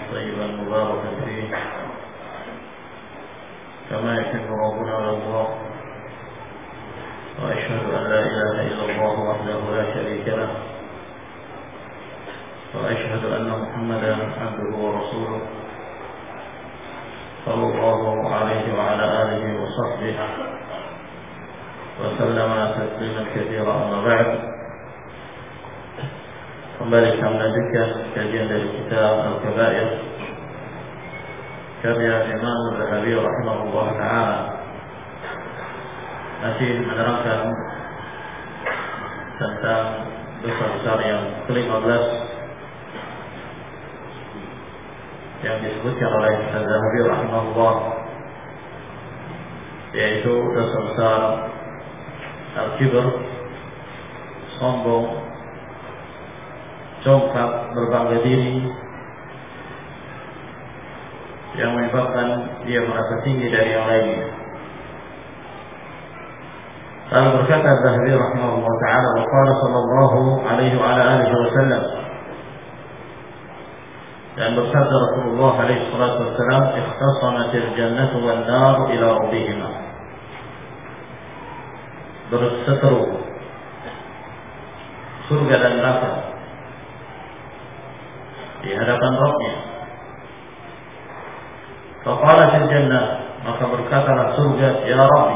طيبا مباركا فيه كما يحب ربنا ويرضى. وأشهد أن لا إله إلا الله وحده لا شريك له، وأشهد أن محمدا عبده ورسوله صلى الله عليه وعلى آله وصحبه وسلم تسليما كثيرا. أما بعد، kembali kita melanjutkan kajian dari kitab Al-Kabair karya Imam Az-Zahabi rahimahullah ta'ala, masih menerangkan tentang dosa besar yang ke-15 yang disebutkan oleh Az-Zahabi rahimahullah, yaitu dosa besar al-kibr, sombong, congkak, berbangga diri, yang menyebabkan dia merasa tinggi dari yang lainnya. Lalu berkata Az-Zahabi rahimahullah ta'ala, wa qala sallallahu alaihi wa ala alihi wa sallam, dan bersabda Rasulullah alaihi salatu wassalam, ikhtasamatil jannatu wan nar ila rabbihima, berseteru surga dan neraka di hadapan Rabbnya. Faqalatil jannah, maka berkatalah surga, ya Rabbi,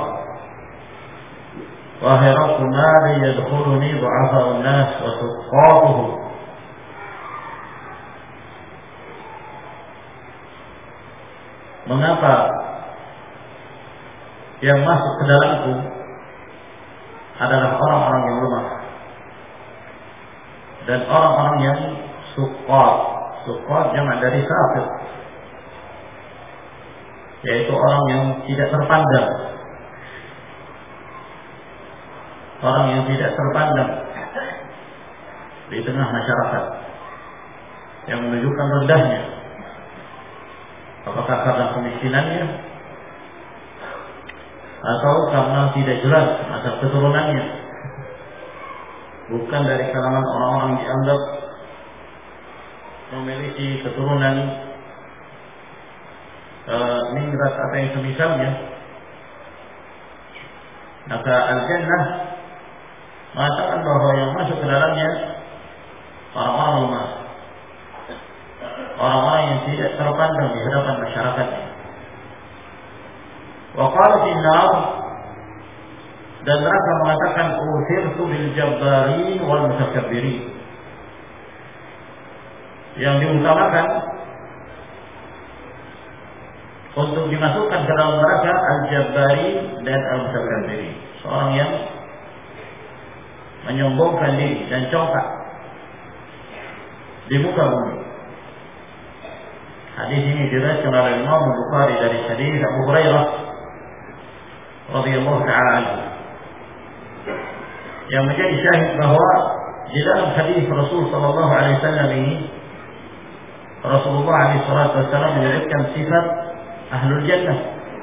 wahai Rabb, ma li yadkhuluni du'afa'un nas wa suqqatuhum, mengapa yang masuk ke dalamku adalah orang-orang yang lemah dan orang-orang yang suqqat. Suqqat jamak dari safir, yaitu orang yang tidak terpandang, orang yang tidak terpandang di tengah masyarakat, yang menunjukkan rendahnya, apakah karena kemiskinannya atau karena tidak jelas asal keturunannya, bukan dari kalangan orang-orang yang dianggap memiliki keturunan ningrat atau yang semisalnya. Maka al-jannah mengatakan bahwa yang masuk ke dalamnya orang-orang lemah, orang-orang yang tidak terpandang di hadapan masyarakatnya. Wa qala fi an-nar, dan neraka mengatakan uthirtu bil jabbarin wal mutakabbirin, yang diutamakan untuk dimasukkan ke dalam neraka al-jabbari dan al-mutakabbirin, seorang yang menyombongkan diri dan congkak di muka bumi. Hadis ini diriwayatkan oleh Imam Bukhari dari hadis Abu Hurairah radhiyallahu ta'ala anhu, yang menjadi syahid bahwa di dalam hadis Rasul sallallahu alaihi wasallam ini, Rasulullah alaihi salatu wasallam menyebutkan sifat ahlul jannah,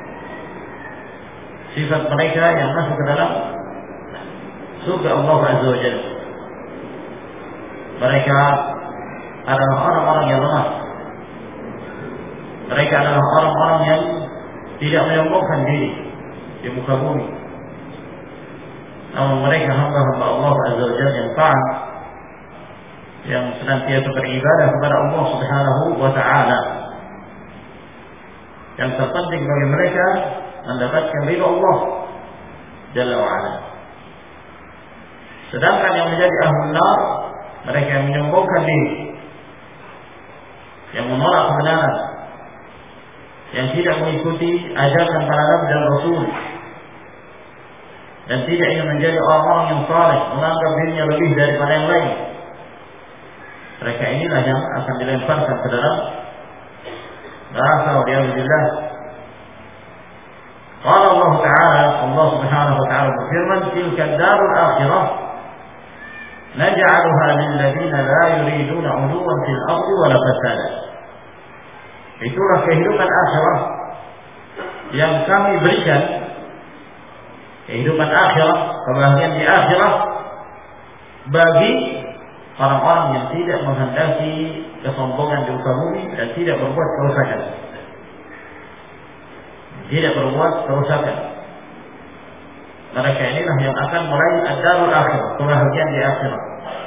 sifat mereka yang masuk ke dalam surga Allah azza wa jalla. Mereka adalah orang-orang yang lemah, mereka adalah orang-orang yang tidak menyombongkan diri di muka bumi, namun mereka hamba-hamba Allah azza wa jalla yang taat, yang senantiasa beribadah kepada Allah subhanahu wa ta'ala. Yang terpenting bagi mereka mendapatkan ridha Allah jalla wa ala. Sedangkan yang menjadi ahlun nar, mereka yang menyombongkan diri, yang menolak kebenaran, yang tidak mengikuti ajaran para nabi dan rasul, dan tidak ingin menjadi orang-orang yang saleh, menganggap dirinya lebih daripada yang lain. Mereka inilah yang akan dilemparkan ke dalam neraka waliyadzubillah. Qala Allah Ta'ala, Allah Subhanahu wa ta'ala berfirman, tilka ad-darul akhirah naj'aluha lil ladzina la yuriduna 'uluwan fil ardi wala fasada. Itulah kehidupan akhirat yang kami berikan, kehidupan akhirat, kebahagiaan di akhirat bagi orang-orang yang tidak menghendaki kesombongan di muka bumi dan tidak berbuat kerusakan. Tidak berbuat kerusakan. Mereka inilah yang akan meraih ad-darul akhirah, kebahagiaan di akhirat.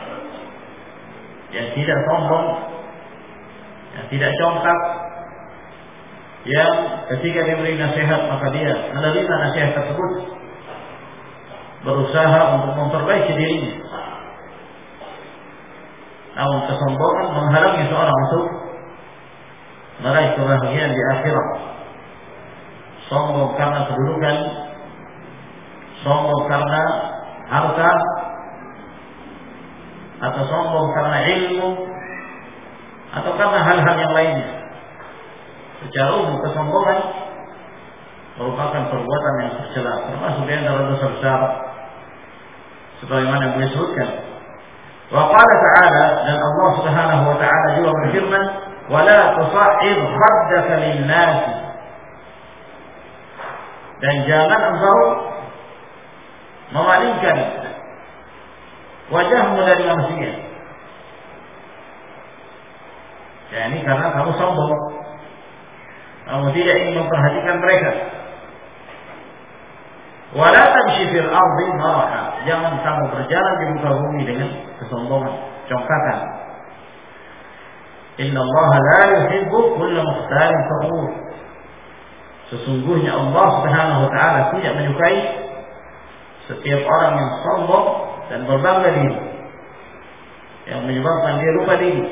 Yang tidak sombong, yang tidak congkak, yang ketika diberi nasihat maka dia menerima nasihat tersebut, berusaha untuk memperbaiki dirinya. Namun kesombongan menghalangi seorang untuk meraih kebahagiaan di akhirat. Sombong karena kedudukan, sombong karena harta, atau sombong karena ilmu, atau karena hal-hal yang lainnya. Secara umum kesombongan merupakan perbuatan yang tercela, termasuk di antara dosa besar, sebagaimana yang beliau sebutkan. Wa qala ta'ala, dan Allah Subhanahu wa ta'ala juga berfirman, "Wa la tusa'id khaddaka lin-nas." Dan jangan engkau memalingkan wajahmu dari manusia. Ya, ini karena kamu sombong, kamu tidak ingin memperhatikan mereka. Wala tamshi fil ardi maraha, jangan kamu berjalan di muka bumi dengan kesombongan, congkakan. Inna Allah la yuhibbu kulla mukhtalin fakhur. Sesungguhnya Allah Subhanahu wa ta'ala tidak menyukai setiap orang yang sombong dan berbangga diri, yang menyebabkan dia lupa diri.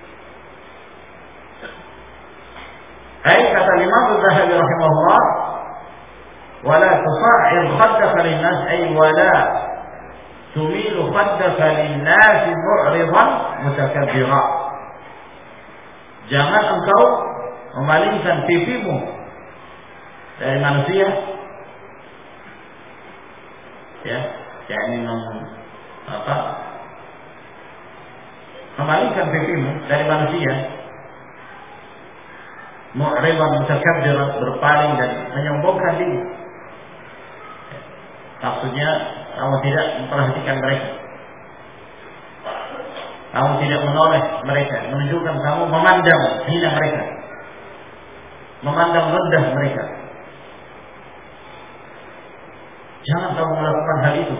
Kata Imam Az-Zahabi rahimahullah, wala tusa'ir khaddaka lin-nas, ay wala tumilu khaddaka lin-nas mu'ridan mutakabbira. Jangan engkau memalingkan pipimu dari manusia, ya, yakni memalingkan pipimu dari manusia, mu'ridan mutakabbiran, berpaling dan menyombongkan diri. Maksudnya kamu tidak memperhatikan mereka, kamu tidak menoleh mereka, menunjukkan kamu memandang hina mereka, memandang rendah mereka. Jangan kamu melakukan hal itu.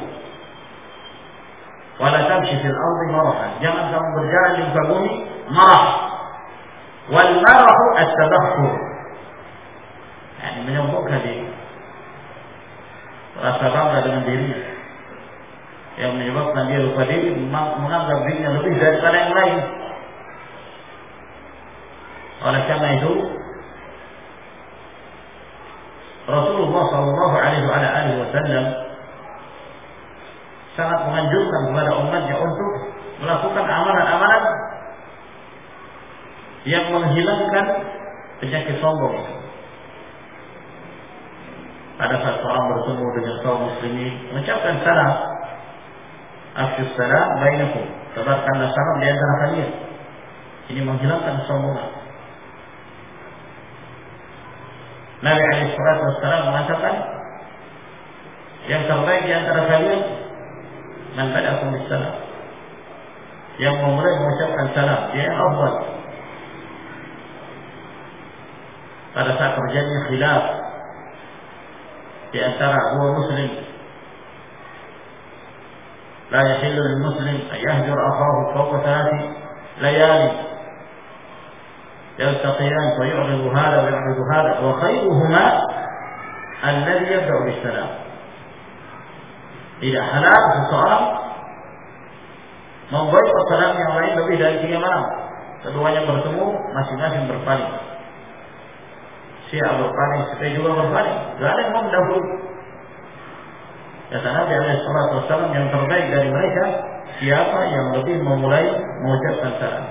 Wala tamshi fil ardi marahan, jangan kamu berjalan di muka bumi marah. Wal marahu at-tabakhur, yani menyombongkan diri, rasa bangga dengan dirinya, yang menyebabkan dia lupa diri, menganggap dirinya lebih daripada yang lain. Oleh karena itu Rasulullah sallallahu alaihi wasallam sangat menganjurkan kepada umatnya untuk melakukan amalan-amalan yang menghilangkan penyakit sombong. Pada saat seorang bertemu dengan kaum muslimin, mengucapkan salam, afshus salam bainakum, tebarkanlah salam di antara kalian. Ini menghilangkan kesombongan. Nabi alaihi salatu wassalam mengatakan, yang terbaik di antara kalian man bada'akum bis-salam, yang memulai mengucapkan salam, dia yang afdal. Pada saat terjadi khilaf di antara dua muslim, la yahillu lil muslim an yahjur akhahu fawqa 3 layali yaltaqiyan fa yu'ridu hadha wa yu'ridu hadha wa khayruhuma alladhi yabda'u bis-salam. Tidak halal seseorang memboikot salam yang lain lebih dari 3 malam. Keduanya bertemu, masing-masing berpaling. Si berpaling, si juga berpaling. Tidak ada yang mau mendahului. Kata Nabi SAW, yang terbaik dari mereka siapa yang lebih memulai mengucapkan salam.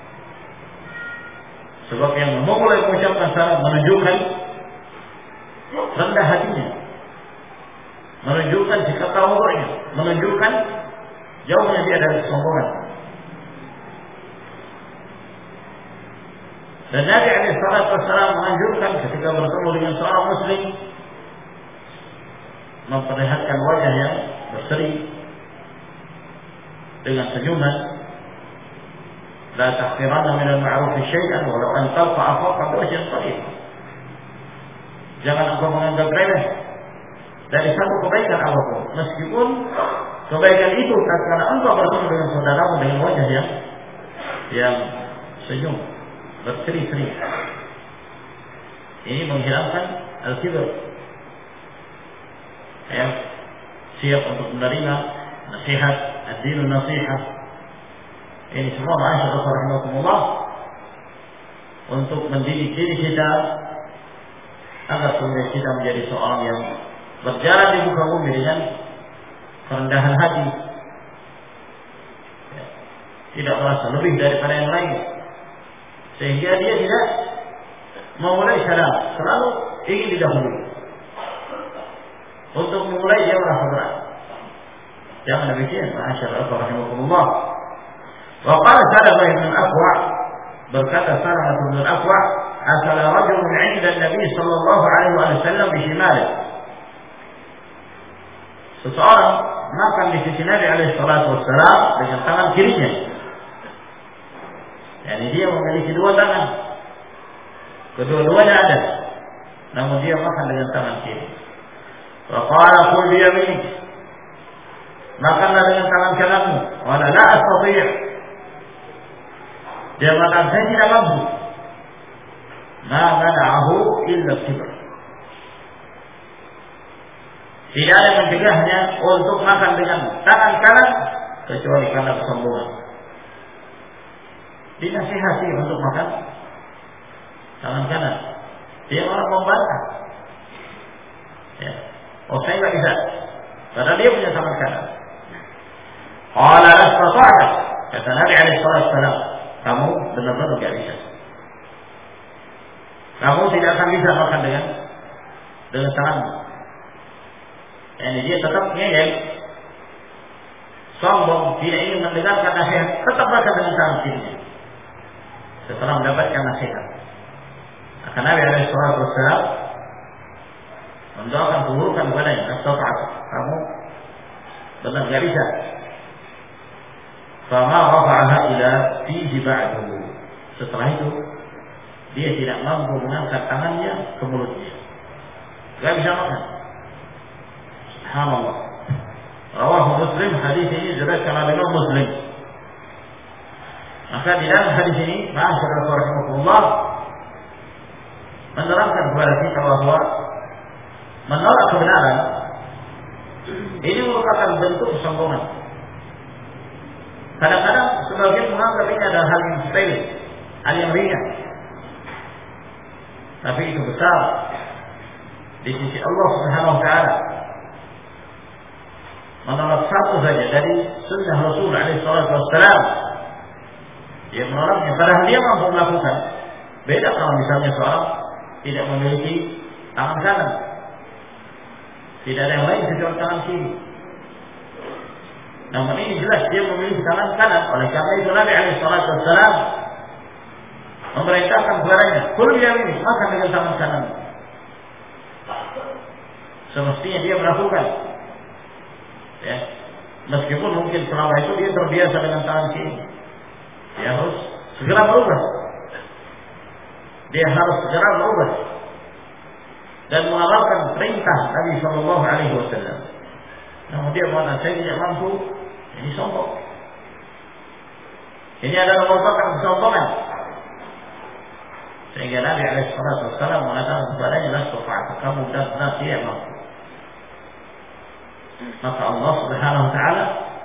Sebab yang memulai mengucapkan salam menunjukkan rendah hatinya, menunjukkan sikap tawadhu'nya, menunjukkan jauhnya dia dari kesombongan. Dan Nabi SAW menganjurkan ketika bertemu dengan seorang muslim memperlihatkan wajah yang berseri dengan senyuman La tahqiranna min al-ma'ruf syai'an walau an talqa akhaka biwajhin talib. Jangan engkau menganggap remeh dari satu kebaikan apapun, meskipun kebaikan itu karena engkau bertemu dengan saudaramu dengan wajah yang senyum, berseri-seri. Ini menghilangkan al-kibr. Ya, siap untuk menerima nasihat, ad-dinun nasihah. Ini semua ma'asyarakat rahimakumullah untuk mendidik diri kita agar kemudian kita menjadi seorang yang berjalan di muka bumi dengan kerendahan hati, ya, tidak merasa lebih daripada yang lain, sehingga dia tidak memulai salam, selalu ingin didahului. Untuk memulai dia merasa berat. Jangan demikian, ma'asyarakat rahimakumullah. Wa qala Salamah bin Al-Aqwa, berkata Salamah bin Al-Aqwa, akala rajulun 'inda Nabi sallallahu alaihi wasallam bi shimalihi. Seseorang makan di sisi Nabi alaihi salatu wassalam dengan tangan kirinya. Yani dia memiliki dua tangan. Kedua-duanya ada. Namun dia makan dengan tangan kiri. Wa qala qul bi yaminik. Makanlah dengan tangan kananmu. Wa la astati'. Dia makan, saya tidak mampu. Ma mana'ahu illa kibr. Tidak ada yang mencegahnya untuk makan dengan tangan kanan kecuali karena kesombongan. Dinasihati untuk makan tangan kanan. Dia malah membantah. Ya. Oh, saya tidak bisa. Karena dia punya tangan kanan. Qala lastata'ta. Kata Nabi alaihi wasallam, kamu benar-benar tidak bisa. Kamu tidak akan bisa makan dengan tanganmu. Yani dia tetap ngeyel, sombong, tidak ingin mendengarkan nasihat, tetap makan dengan tangan kirinya. Setelah mendapatkan nasihat, maka Nabi alaihi wasallam mendoakan keburukan kepadanya. Astagfirullah, kamu benar tidak bisa. Fama rafa'aha ila fihi ba'dahu. Setelah itu dia tidak mampu mengangkat tangannya ke mulutnya. Tidak bisa makan. Subhanallah. Rawahu Muslim, hadis ini diriwayatkan oleh Imam Muslim. Maka di dalam hadis ini, ma'asyiral rahimakumullah, menerangkan kepada kita bahwa menolak kebenaran ini merupakan bentuk kesombongan. Kadang-kadang sebagian menganggap ini adalah hal yang sepele, hal yang ringan. Tapi itu besar di sisi Allah Subhanahu wa taala. Menolak satu saja dari sunnah Rasul alaihi salatu wassalam, dia menolaknya padahal dia mampu melakukan. Beda kalau misalnya seorang tidak memiliki tangan kanan, tidak ada yang lain kecuali tangan kiri. Namun ini jelas dia memiliki tangan kanan. Oleh karena itu Nabi alaihi salatu wassalam memerintahkan kepadanya, kul yamin, makan dengan tangan kanan. Semestinya dia melakukan. Ya, meskipun mungkin selama itu dia terbiasa dengan tangan kiri, dia harus segera berubah. Dia harus segera berubah dan mengamalkan perintah Nabi Sallallahu Alaihi Wasallam. Namun dia mengatakan saya tidak mampu, ini sombong. Ini adalah merupakan kesombongan. Sehingga Nabi Alaihi Wasallam mengatakan kepadanya, "Lastufa, kamu benar-benar tidak mampu." Maka Allah Subhanahu Wa Taala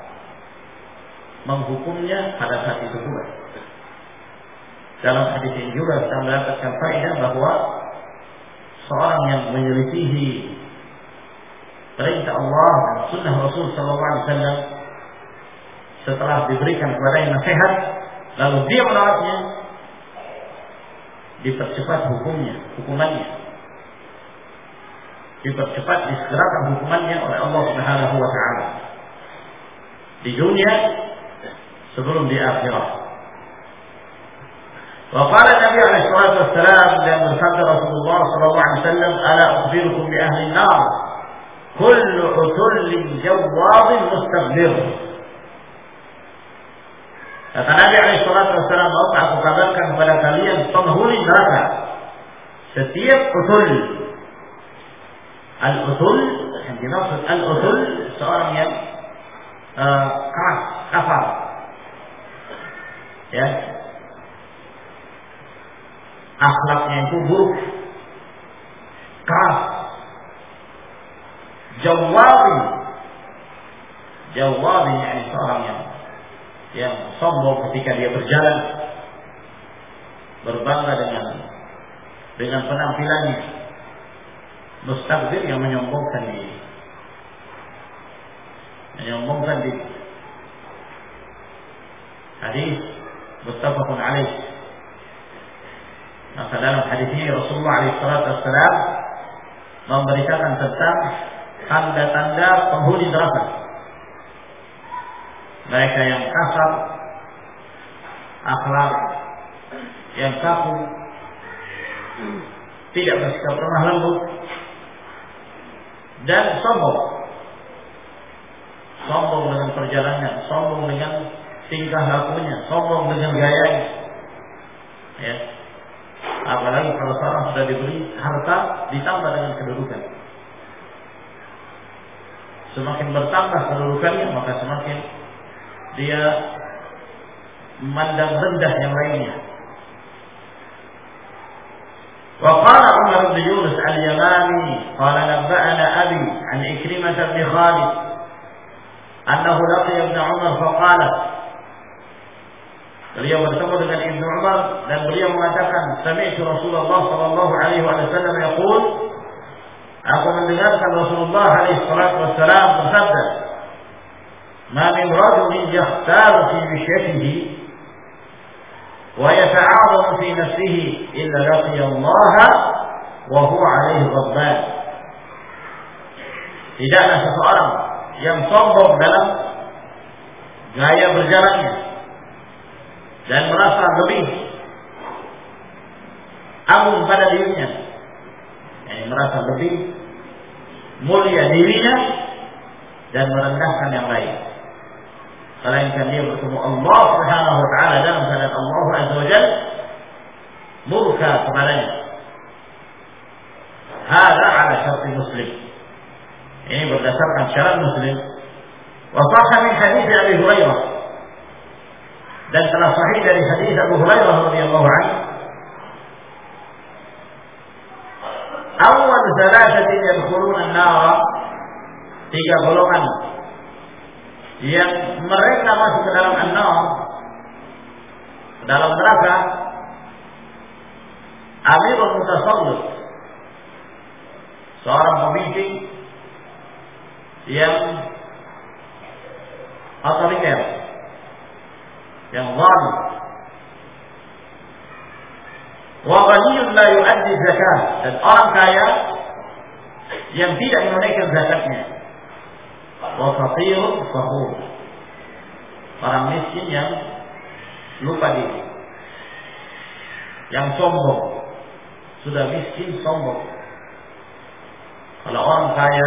menghukumnya pada saat itu juga. Dalam hadis ini juga kita mendapatkan faedah bahwa seorang yang menyelisihi perintah Allah dan sunnah Rasul Sallallahu Alaihi Wasallam setelah diberikan kepadanya nasihat, lalu dia menolaknya, dipercepat hukumannya, dipercepat disegerakan hukumannya oleh Allah Subhanahu Wa Taala di dunia sebelum di akhirat. وقال النبي عليه الصلاة والسلام dan bersabda Rasulullah sallallahu alaihi wasallam, "Ala ukhbirukum bi ahli an-nar, kullu utullin jawwazin mustakbir." Kata Nabi SAW, mau aku kabarkan kepada kalian penghuni neraka. Setiap usul, al-usul, yang dimaksud al-usul, seorang yang keras, kasar, ya, akhlaknya itu buruk, keras, jawabin, yakni seorang yang sombong ketika dia berjalan, berbangga dengan penampilannya, mustakbir yang menyombongkan diri. Hadis muttafaqun alaih. Maka dalam hadis ini Rasulullah SAW memberitakan tentang tanda-tanda penghuni neraka. Mereka yang kasar, akhlak yang kaku, tidak bersikap lemah lembut, dan sombong dengan perjalanannya, sombong dengan tingkah lakunya, sombong dengan gayanya. Ya. Apalagi kalau seorang sudah diberi harta ditambah dengan kedudukan. Semakin bertambah kedudukannya, maka semakin dia memandang rendah yang lainnya. وقال عمر بن يونس اليماني قال نبأنا أبي عن إكرمة بن خالد أنه لقي ابن عمر فقال, beliau bertemu dengan Ibnu Umar dan beliau mengatakan, sami'tu Rasulullah sallallahu alaihi wasallam yaqul, aku mendengarkan Rasulullah alaihi wasallam bersabda, ma min rajulin yakhtaru fi mishyatihi wa yata'adhamu fi nafsihi illa laqiya Allah wa huwa alaihi ghadban. Tidaklah seseorang yang sombong dalam gaya berjalannya dan merasa lebih agung pada dirinya, merasa lebih mulia dirinya dan merendahkan yang lain, melainkan dia bertemu Allah Subhanahu wa taala dalam keadaan Allah Azza wa Jalla murka kepadanya. Hada ala syarti Muslim. Ini berdasarkan syarat Muslim. Wa sahha min hadits Abi Hurairah, dan telah sahih dari hadis Abu Hurairah radhiyallahu anhu, awal thalathatin yadkhuluna an-nar, 3 golongan yang mereka masuk ke dalam an-nar, ke dalam neraka. Amirul Mutasallib, seorang pemimpin yang otoriter, yang zalim. Wa ghaniyun la yu'addi zakat, dan orang kaya yang tidak menunaikan zakatnya. Wa faqirun fakhur, orang miskin yang lupa diri, yang sombong, sudah miskin sombong. Kalau orang kaya,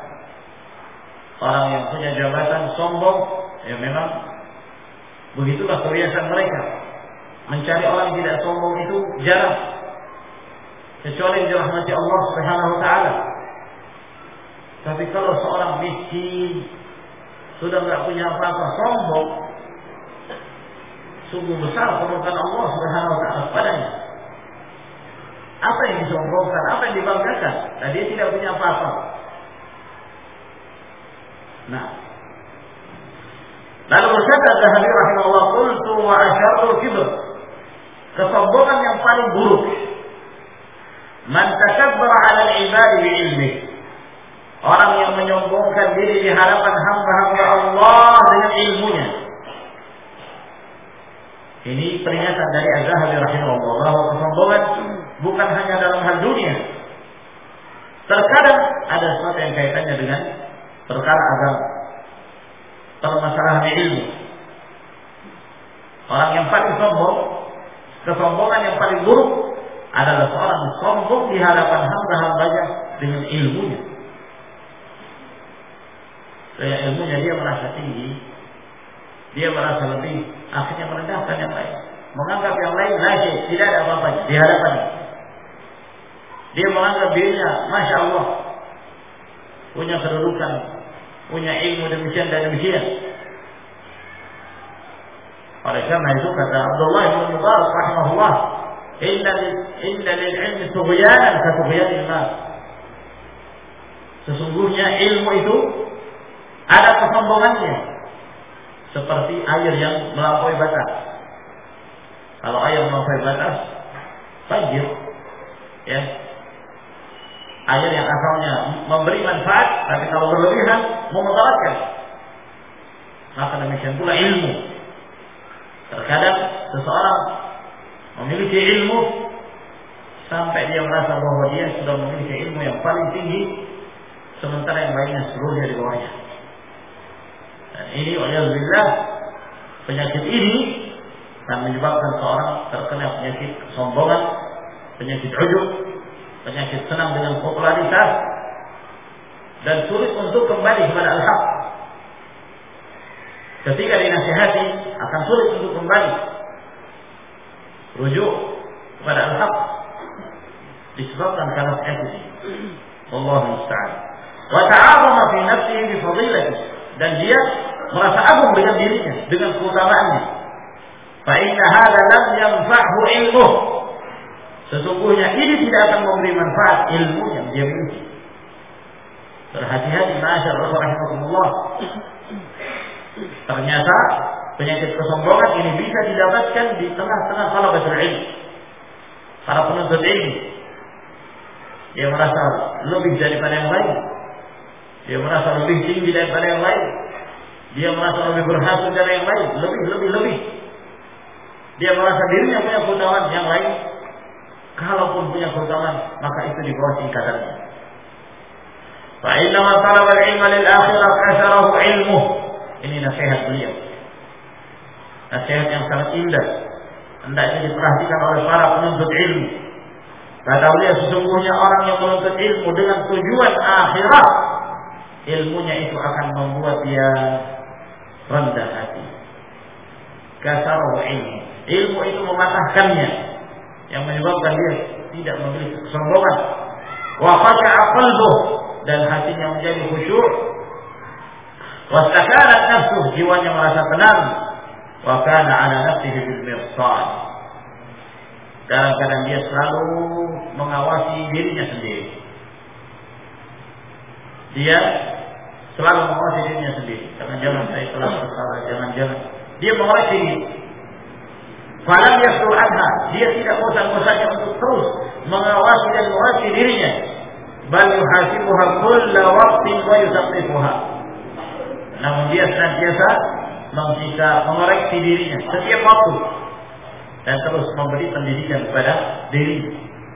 orang yang punya jabatan sombong, ya memang begitulah kebiasaan mereka. Mencari orang yang tidak sombong itu jarang, kecuali dirahmati Allah Subhanahu wa taala. Tapi kalau seorang miskin, sudah tidak punya apa-apa, sombong, sungguh besar kemurkaan Allah Subhanahu wa taala padanya. Apa yang disombongkan, apa yang dibanggakan? Nah, dia tidak punya apa-apa. Nah, lalu berkata Zahabi rahimahullah, qultu wa asyarul kibr, kesombongan yang paling buruk, man takabbara 'ala al-ibadi bi ilmi, orang yang menyombongkan diri di hadapan hamba-hamba Allah dengan ilmunya. Ini peringatan dari Az-Zahabi rahimahullah bahwa kesombongan bukan hanya dalam hal dunia. Terkadang ada sesuatu yang kaitannya dengan perkara agama, permasalahan ilmu. Orang yang paling sombong, kesombongan yang paling buruk adalah seorang sombong di hadapan hamba-hambanya dengan ilmunya. Dengan ilmunya dia merasa tinggi, Dia merasa lebih, akhirnya merendahkan yang lain, menganggap yang lain lagi tidak ada apa-apa di hadapannya. Dia menganggap dirinya, masya Allah, punya kedudukan, punya ilmu demikian dan demikian. Oleh karena itu kata Abdullah bin Mubarak rahimahullah, inna lil ilmi tughyanan ka tughyanil ma. Sesungguhnya ilmu itu ada kesombongannya seperti air yang melampaui batas. Kalau air melampaui batas, banjir, ya. Air yang asalnya memberi manfaat, tapi kalau berlebihan memudaratkan. Maka demikian pula ilmu. Terkadang seseorang memiliki ilmu sampai dia merasa bahwa dia sudah memiliki ilmu yang paling tinggi, sementara yang lainnya seluruhnya di bawahnya. Dan ini waliyadzubillah, penyakit ini akan menyebabkan seorang terkena penyakit kesombongan, penyakit ujub, penyakit senang dengan popularitas, dan sulit untuk kembali kepada al-haq. Ketika dinasihati akan sulit untuk kembali rujuk kepada al-haq disebabkan karena penyakit ini. Wallahu musta'an. Wa ta'azama fi nafsihi bi fadilati, dan dia merasa agung dengan dirinya, dengan keutamaannya. Fa inna hadza lam yanfa'hu ilmuh. Sesungguhnya ini tidak akan memberi manfaat ilmu yang dia miliki. Berhati-hati ma'asyar rahimakumullah. Ternyata penyakit kesombongan ini bisa didapatkan di tengah-tengah talabatul ilm, para penuntut ilmu. Dia merasa lebih daripada yang lain, dia merasa lebih tinggi daripada yang lain, dia merasa lebih berhasil dari yang lain, lebih. Dia merasa dirinya punya keutamaan, yang lain kalaupun punya keutamaan maka itu di bawah tingkatannya. Fa inna man talaba al-ilma lil akhirah kasarahu ilmuh. Ini nasihat beliau, nasihat yang sangat indah, hendaknya diperhatikan oleh para penuntut ilmu. Kata beliau, sesungguhnya orang yang menuntut ilmu dengan tujuan akhirat, ilmunya itu akan membuat dia rendah hati. Kasarahu ilmu, ilmu itu mematahkannya, yang menyebabkan dia tidak memiliki kesombongan. Wa khasha'a qalbuh, dan hatinya menjadi khusyuk. Wa sakanat nafsuh, jiwanya merasa tenang. Wa kana 'ala nafsihi bil mirsad, kadang-kadang dia selalu mengawasi dirinya sendiri. Dia selalu mengawasi dirinya sendiri. Jangan saya telah bersalah, jangan. Dia mengoreksi diri. Falam yasur anha, dia tidak bosan-bosannya untuk terus mengawasi dan mengoreksi dirinya. Bal yuhasibuha kulla waqtin wa yusaqqifuha. Namun dia senantiasa mengoreksi dirinya setiap waktu dan terus memberi pendidikan kepada dirinya.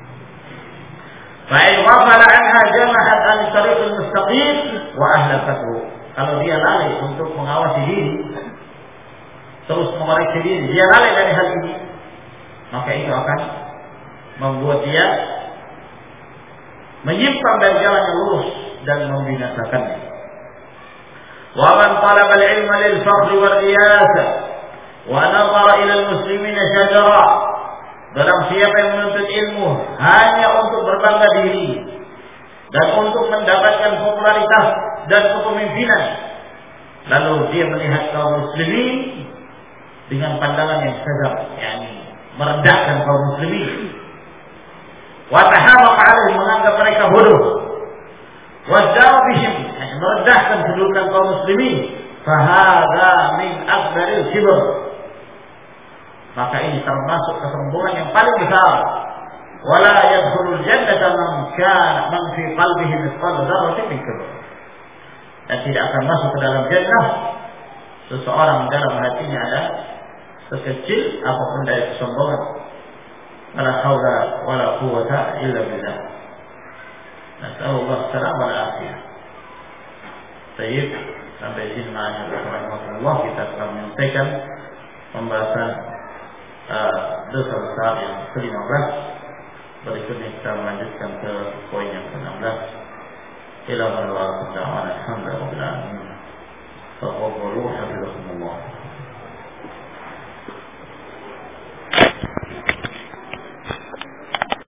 Fa in ghafala anha jamahat an tariqil mustaqim wa ahlakathu. Kalau dia lalai untuk mengawasi diri, terus mengoreksi diri, dia lalai dari hal ini, maka itu akan membuat dia menyimpang dari jalan yang lurus dan membinasakannya. Wa man talaba al-ilma lil fakhr wal riyasa wa nazara ila al-muslimina shajara. Barang siapa yang menuntut ilmu hanya untuk berbangga diri dan untuk mendapatkan popularitas dan kepemimpinan, lalu dia melihat kaum muslimin dengan pandangan yang sadar, yakni merendahkan kaum muslimin. Wa tahamaq 'alaihim, menganggap mereka bodoh. Wa dzarbihim, merendahkan kedudukan kaum muslimin. Fa hadza min akbaril kibr. Maka ini termasuk kesombongan yang paling besar. Wala yadkhulul jannata man fi qalbihi mithqal dzarratin min kibr. Dan tidak akan masuk ke dalam jannah seseorang dalam hatinya ada sekecil apapun dari kesombongan. Wala haula wala quwwata illa billah. Nasallallahu alaihi wa sallam. Baik, sampai di sini Allah kita telah menyelesaikan pembahasan dosa besar yang ke-15. Berikutnya kita melanjutkan ke poin yang ke-16. Ila man wa ta'ala alhamdulillah. Taqabbalu hafizakumullah.